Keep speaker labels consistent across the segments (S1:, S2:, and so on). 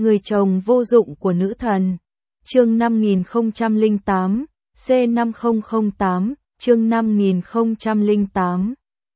S1: Người chồng vô dụng của nữ thần. Chương 5008, C5008, chương 5008.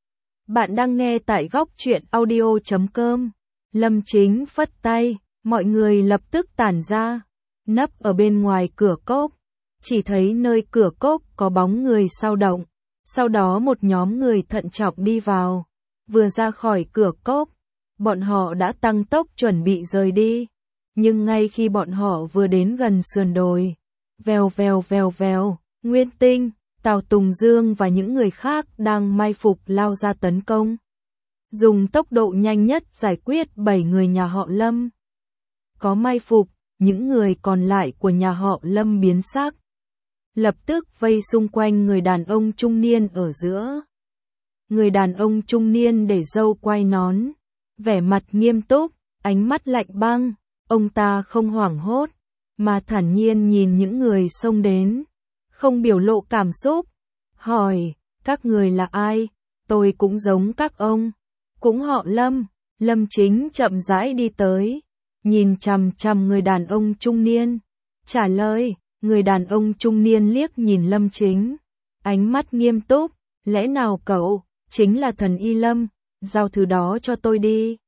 S1: Bạn đang nghe tại góc truyện audio.com. Lâm Chính phất tay, mọi người lập tức tản ra, nấp ở bên ngoài cửa cốp. Chỉ thấy nơi cửa cốp có bóng người dao động. Sau đó một nhóm người thận trọng đi vào. Vừa ra khỏi cửa cốp, bọn họ đã tăng tốc chuẩn bị rời đi. Nhưng ngay khi bọn họ vừa đến gần sườn đồi, vèo vèo vèo vèo, Nguyên Tinh, Tào Tùng Dương và những người khác đang mai phục lao ra tấn công. Dùng tốc độ nhanh nhất giải quyết 7 người nhà họ Lâm. Có mai phục, những người còn lại của nhà họ Lâm biến sắc. Lập tức vây xung quanh người đàn ông trung niên ở giữa. Người đàn ông trung niên để râu quai nón, vẻ mặt nghiêm túc, ánh mắt lạnh băng. Ông ta không hoảng hốt, mà thản nhiên nhìn những người xông đến, không biểu lộ cảm xúc. Hỏi, các người là ai? Tôi cũng giống các ông, cũng họ Lâm. Lâm Chính chậm rãi đi tới, nhìn chằm chằm người đàn ông trung niên. Trả lời, người đàn ông trung niên liếc nhìn Lâm Chính, ánh mắt nghiêm túc. Lẽ nào cậu chính là thần y Lâm? Giao thứ đó cho tôi đi.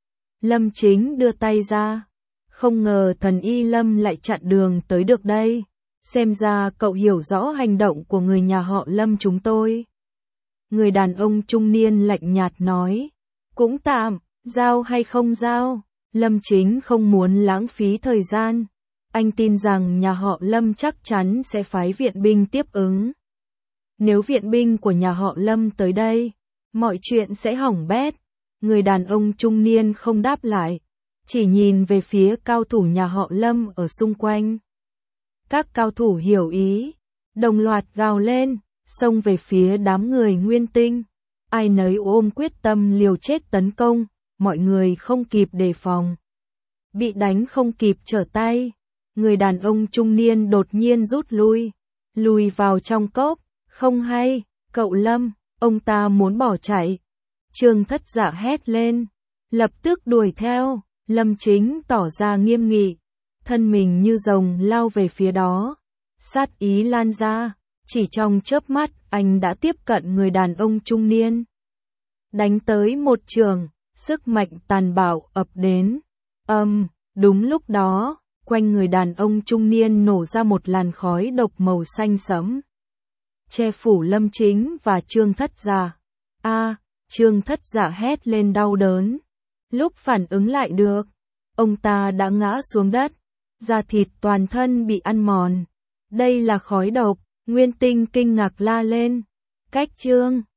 S1: Lâm Chính đưa tay ra. Không ngờ thần y Lâm lại chặn đường tới được đây. Xem ra cậu hiểu rõ hành động của người nhà họ Lâm chúng tôi. Người đàn ông trung niên lạnh nhạt nói. Cũng tạm, giao hay không giao. Lâm Chính không muốn lãng phí thời gian. Anh tin rằng nhà họ Lâm chắc chắn sẽ phái viện binh tiếp ứng. Nếu viện binh của nhà họ Lâm tới đây, mọi chuyện sẽ hỏng bét. Người đàn ông trung niên không đáp lại, chỉ nhìn về phía cao thủ nhà họ Lâm ở xung quanh. Các cao thủ hiểu ý, đồng loạt gào lên, xông về phía đám người Nguyên Tinh. Ai nấy ôm quyết tâm liều chết tấn công, mọi người không kịp đề phòng. Bị đánh không kịp trở tay, người đàn ông trung niên đột nhiên rút lùi vào trong cốp. Không hay, cậu Lâm, ông ta muốn bỏ chạy. Trương Thất Dạ hét lên, lập tức đuổi theo. Lâm Chính tỏ ra nghiêm nghị, thân mình như rồng lao về phía đó. Sát ý lan ra, chỉ trong chớp mắt anh đã tiếp cận người đàn ông trung niên. Đánh tới một trường, sức mạnh tàn bạo ập đến. Đúng lúc đó, quanh người đàn ông trung niên nổ ra một làn khói độc màu xanh sẫm, che phủ Lâm Chính và Trương Thất Dạ. Trương Thất Dạ hét lên đau đớn. Lúc phản ứng lại được, ông ta đã ngã xuống đất, da thịt toàn thân bị ăn mòn. Đây là khói độc. Nguyên Tinh kinh ngạc la lên. Cách Trương